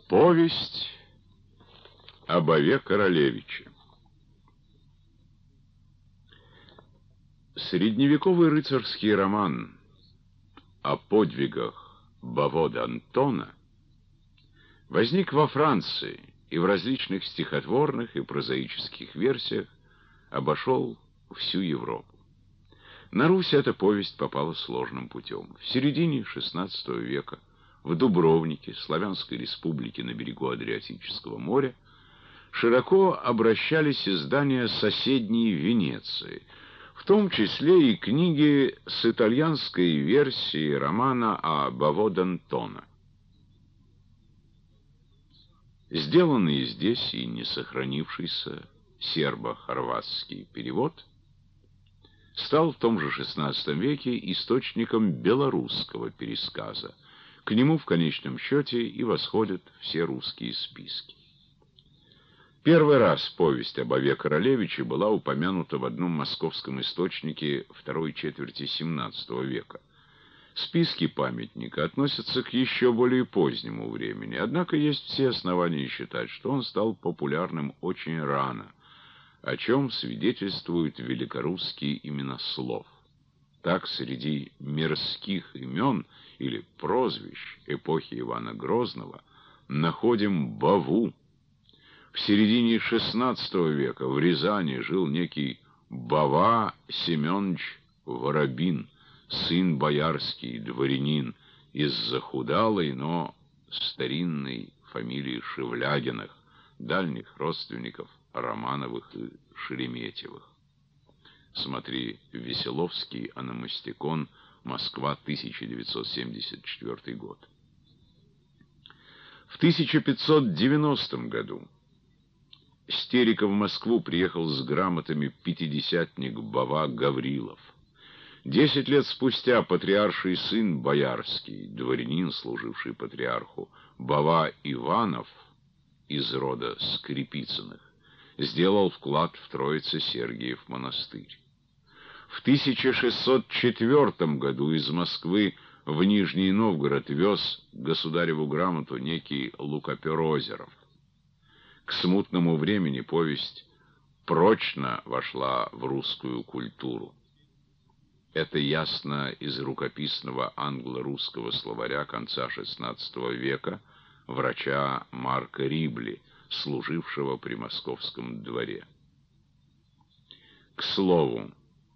Повесть о Бове Королевиче. Средневековый рыцарский роман о подвигах Баво д'Антона возник во Франции и в различных стихотворных и прозаических версиях обошел всю Европу. На Русь эта повесть попала сложным путем. В середине XVI века в Дубровнике, Славянской республике на берегу Адриатического моря, широко обращались издания соседней Венеции, в том числе и книги с итальянской версией романа о Баво д'Антона. Сделанный здесь и не сохранившийся сербо-хорватский перевод стал в том же XVI веке источником белорусского пересказа. К нему в конечном счете и восходят все русские списки. Первый раз повесть о Бове Королевиче была упомянута в одном московском источнике второй четверти XVII века. Списки памятника относятся к еще более позднему времени, однако есть все основания считать, что он стал популярным очень рано, о чем свидетельствуют великорусские именослов. Так, среди мирских имен или прозвищ эпохи Ивана Грозного находим Баву. В середине XVI века в Рязани жил некий Бава Семенович Воробин, сын боярский, дворянин, из захудалой, но старинной фамилии Шевлягиных, дальних родственников Романовых и Шереметьевых. Смотри Веселовский, Ономастикон, Москва, 1974 год. В 1590 году с Терека в Москву приехал с грамотами пятидесятник Бава Гаврилов. 10 лет спустя патриарший сын боярский, дворянин, служивший патриарху, Бава Иванов из рода Скрипицыных, сделал вклад в Троице-Сергиев монастырь. В 1604 году из Москвы в Нижний Новгород вез государеву грамоту некий Лукопер Озеров. К смутному времени повесть прочно вошла в русскую культуру. Это ясно из рукописного англо-русского словаря конца XVI века врача Марка Рибли, служившего при московском дворе. К слову,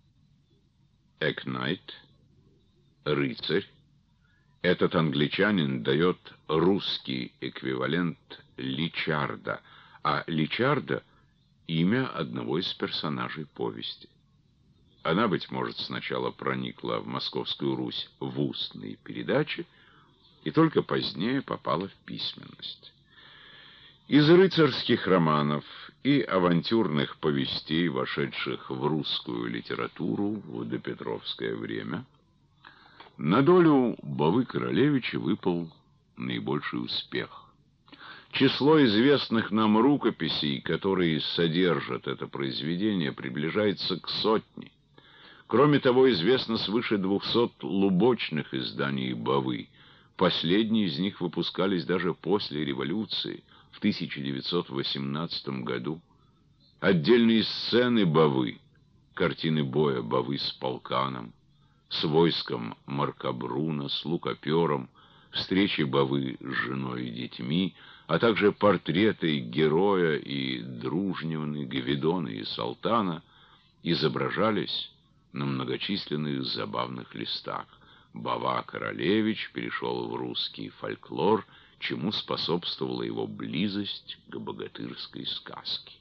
Экнайт, рыцарь, этот англичанин дает русский эквивалент Личарда, а Личарда — имя одного из персонажей повести. Она, быть может, сначала проникла в Московскую Русь в устные передачи и только позднее попала в письменность. Из рыцарских романов и авантюрных повестей, вошедших в русскую литературу в допетровское время, на долю Бовы Королевича выпал наибольший успех. Число известных нам рукописей, которые содержат это произведение, приближается к 100. Кроме того, известно свыше 200 лубочных изданий Бовы. Последние из них выпускались даже после революции, в 1918 году. Отдельные сцены Бовы, картины боя Бовы с полканом, с войском Маркобруна, с Лукопером, встречи Бовы с женой и детьми, а также портреты героя и дружневны, Гвидона и Салтана изображались на многочисленных забавных листах. Бова Королевич перешел в русский фольклор, чему способствовала его близость к богатырской сказке.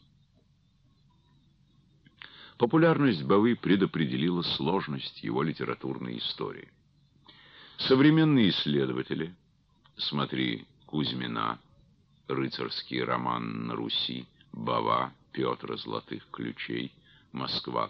Популярность Бовы предопределила сложность его литературной истории. Современные исследователи, смотри Кузьмина, рыцарский роман на Руси, Бова, Петр Золотых Ключей, Москва,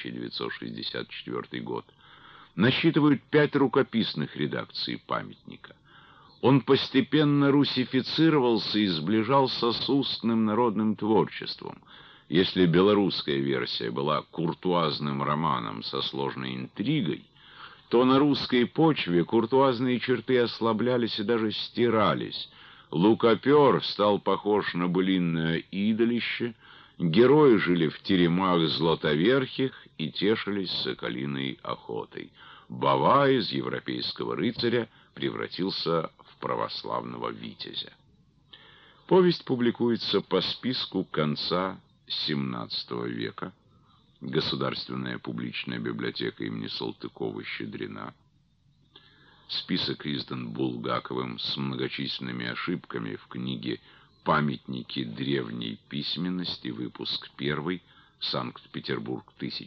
1964 год, насчитывают 5 рукописных редакций памятника. Он постепенно русифицировался и сближался с устным народным творчеством. Если белорусская версия была куртуазным романом со сложной интригой, то на русской почве куртуазные черты ослаблялись и даже стирались. Лукопер стал похож на былинное идолище, герои жили в теремах златоверхих и тешились соколиной охотой. Бава из европейского рыцаря превратился в православного витязя. Повесть публикуется по списку конца XVII века. Государственная публичная библиотека имени Салтыкова-Щедрина. Список издан Булгаковым с многочисленными ошибками в книге «Памятники древней письменности», выпуск 1, Санкт-Петербург,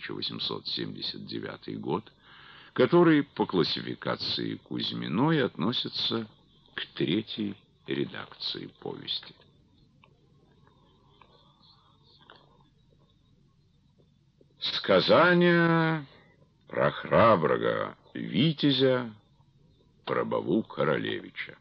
1879 год, который по классификации Кузьминой относится к третьей редакции повести. Сказание про храброго витязя, про Баву Королевича.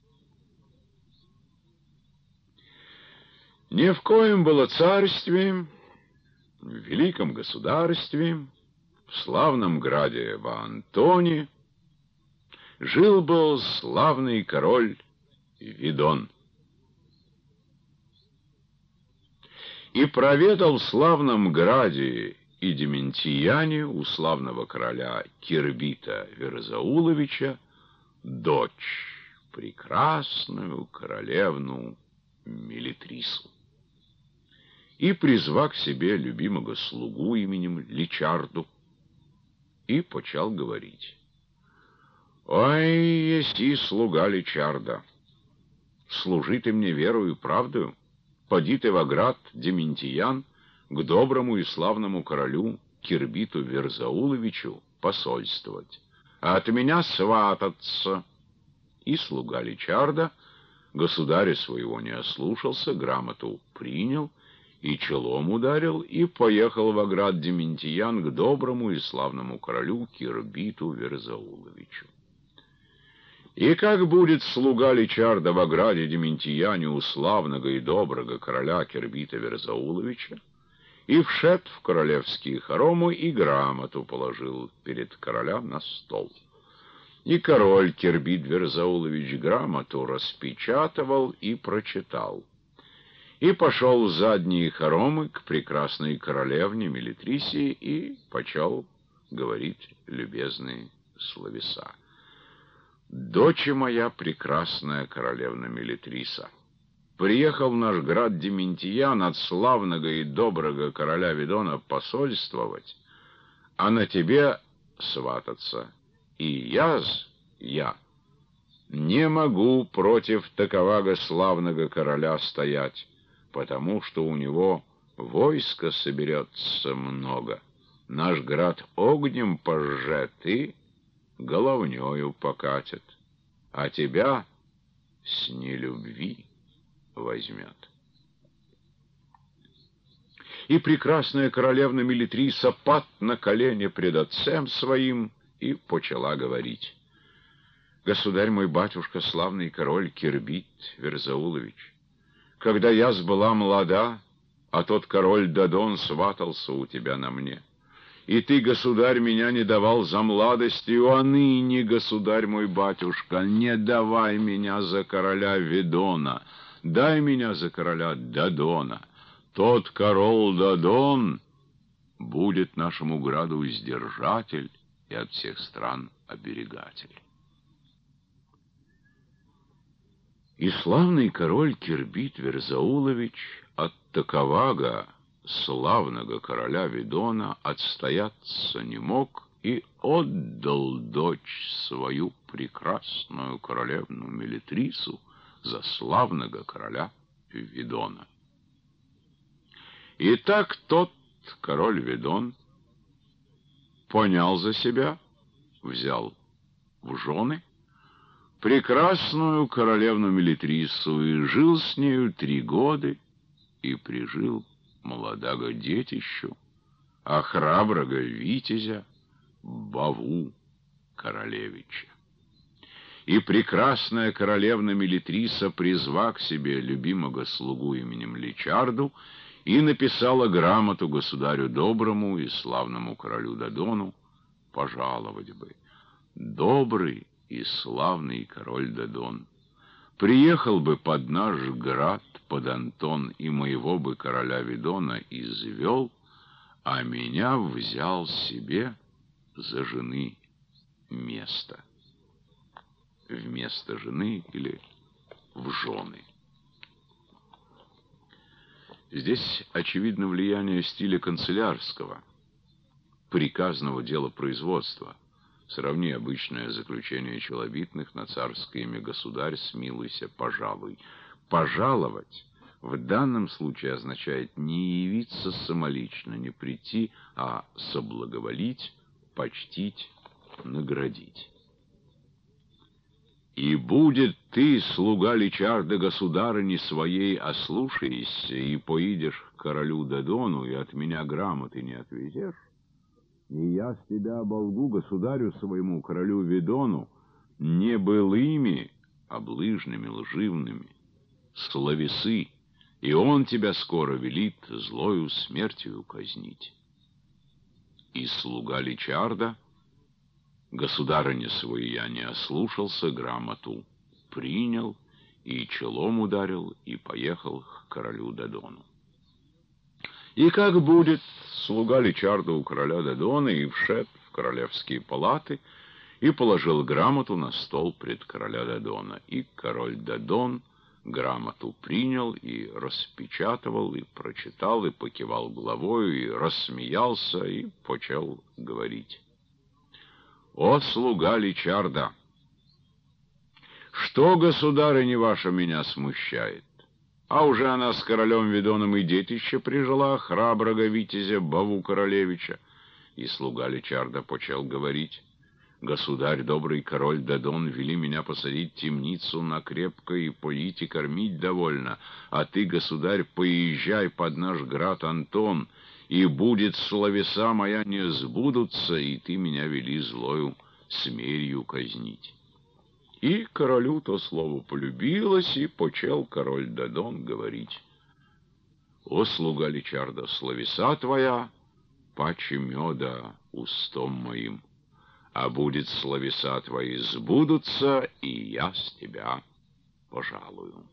Не в коем было царстве, в великом государстве, в славном граде Ва-Антоне, жил-был славный король Видон. И проведал в славном граде и Дементияне у славного короля Кирбита Верзауловича дочь, прекрасную королевну Мелитрису. И призвал к себе любимого слугу именем Личарду, и почал говорить: «Ой, еси слуга Личарда, служи ты мне верою и правдою, поди ты во град Дементиян к доброму и славному королю Кирбиту Верзауловичу посольствовать, а от меня свататься». И слуга Личарда государя своего не ослушался, грамоту принял и челом ударил, и поехал во град Дементиян к доброму и славному королю Кирбиту Верзауловичу. И как будет слуга Личарда во граде Дементияне у славного и доброго короля Кирбита Верзауловича, и вшед в королевские хоромы, и грамоту положил перед королем на стол. И король Кирбит Верзаулович грамоту распечатывал и прочитал. И пошел в задние хоромы к прекрасной королевне Мелитрисе и почал говорить любезные словеса. «Дочь моя прекрасная королевна Мелитриса, приехал в наш град Дементиян от славного и доброго короля Видона посольствовать, а на тебе свататься. И я не могу против таковаго славного короля стоять, потому что у него войско соберется много. Наш град огнем пожжет и головнёю покатит, а тебя с нелюбви возьмет». И прекрасная королевна Мелитриса пад на колени пред отцем своим и почала говорить: «Государь мой батюшка, славный король Кирбит Верзаулович, когда я была молода, а тот король Дадон сватался у тебя на мне, и ты, государь, меня не давал за младостью, а ныне, государь мой батюшка, не давай меня за короля Видона, дай меня за короля Дадона. Тот король Дадон будет нашему граду издержатель и от всех стран оберегатель». И славный король Кирбит Верзаулович от таковаго славного короля Видона отстояться не мог и отдал дочь свою прекрасную королевну Мелитрису за славного короля Видона. И так тот король Видон понял за себя, взял в жены прекрасную королевну Мелитрису и жил с нею 3 года, и прижил молодого детищу, а храброго витязя Баву Королевича. И прекрасная королевна Мелитриса призва к себе любимого слугу именем Личарду и написала грамоту государю доброму и славному королю Дадону пожаловать бы: «Добрый и славный король Дадон, Приехал бы под наш град, под Антон, и моего бы короля Видона извел, а меня взял себе за жены место. Вместо жены или в жены. Здесь очевидно влияние стиля канцелярского, приказного делопроизводства. Сравни обычное заключение челобитных на царское имя «Государь, смилуйся, пожалуй». «Пожаловать» в данном случае означает не явиться самолично, не прийти, а соблаговолить, почтить, наградить. «И будет ты, слуга Личарда, государыни своей, ослушаешься, и поидешь к королю Додону, и от меня грамоты не отвезешь, и я с тебя оболгу государю своему, королю Видону, не былыми, облыжными, лживными, словесы, и он тебя скоро велит злою смертью казнить». И слуга Личарда, государыня свою я не ослушался, грамоту принял, и челом ударил, и поехал к королю Додону. И как будет, слуга Личарда у короля Додона и вшед в королевские палаты, и положил грамоту на стол пред короля Додона. И король Додон грамоту принял, и распечатывал, и прочитал, и покивал головою, и рассмеялся, и почал говорить. «О, слуга Личарда! Что, государыня ваша, меня смущает? А уже она с королем Видоном и детище прижила, храброго витязя Баву Королевича». И слуга Личарда почал говорить: «Государь, добрый король Додон, вели меня посадить в темницу на крепко и поить и кормить довольно, а ты, государь, поезжай под наш град Антон, и будет словеса моя не сбудутся, и ты меня вели злою смерью казнить». И королю то слово полюбилось, и почел король Додон говорить: «О, слуга Личарда, словеса твоя паче меда устом моим, а будет словеса твои сбудутся, и я с тебя пожалую».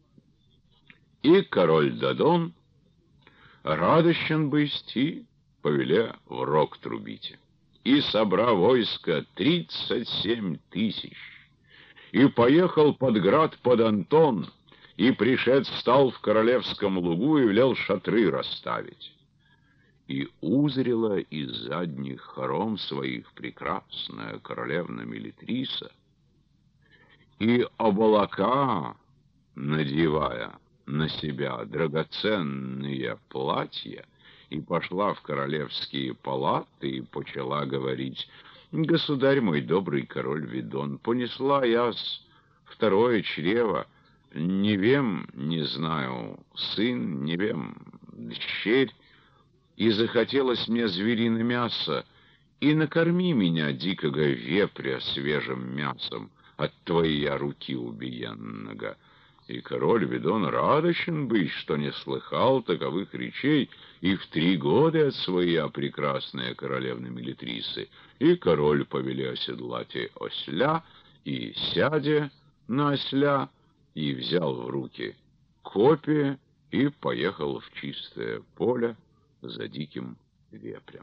И король Додон радощен бысть, и повеле в рог трубите. И собра войско 37 000, и поехал под град под Антон, и пришед стал в королевском лугу и велел шатры расставить. И узрела из задних хором своих прекрасная королевна Мелитриса, и облака, надевая на себя драгоценные платья, и пошла в королевские палаты и почала говорить: «Государь мой, добрый король Видон, понесла я-с второе чрево, не вем, не знаю, сын, не вем, дщерь, и захотелось мне звериное мясо, и накорми меня, дикого вепря, свежим мясом от твоей руки убиенного». И король Видон радощен быть, что не слыхал таковых речей, и в 3 года от своя прекрасная королевна Мелитрисы. И король повели оседлать осля, и сядя на осля, и взял в руки копье, и поехал в чистое поле за диким вепрем.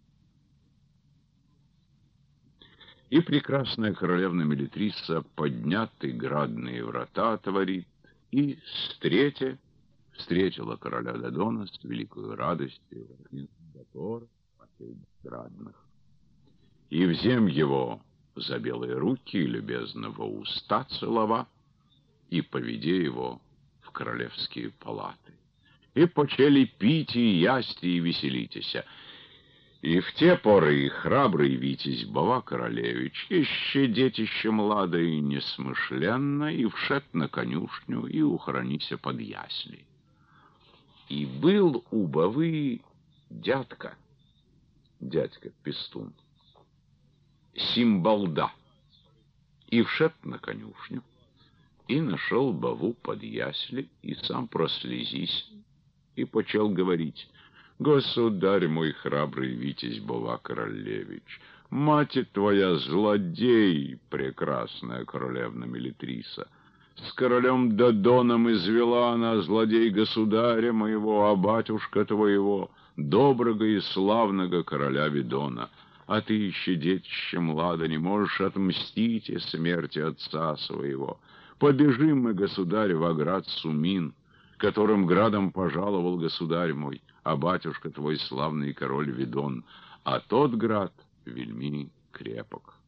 И прекрасная королевна Мелитриса подняты градные врата творит, и встретила короля Додона с великою радостью затор градных. И взем его за белые руки, любезного уста целова, и поведе его в королевские палаты. И почели пить, и ясти, и веселитеся. И в те поры и храбрый витязь Бава Королевич, еще детище младое и несмышленно, и вшед на конюшню, и ухоронися под ясли. И был у Бавы дядька Пестун, Симбалда, и вшед на конюшню, и нашел Баву под ясли, и сам прослезись, и почал говорить: «Государь мой, храбрый витязь Бава Королевич, мать твоя злодей, прекрасная королевна Мелитриса, С королем Додоном извела она, злодей государя моего, а батюшка твоего, доброго и славного короля Видона. А ты еще, детище млада, не можешь отмстить и смерти отца своего. Побежим мы, государь, во град Сумин, которым градом пожаловал государь мой, а батюшка твой славный король Видон, а тот град вельми крепок.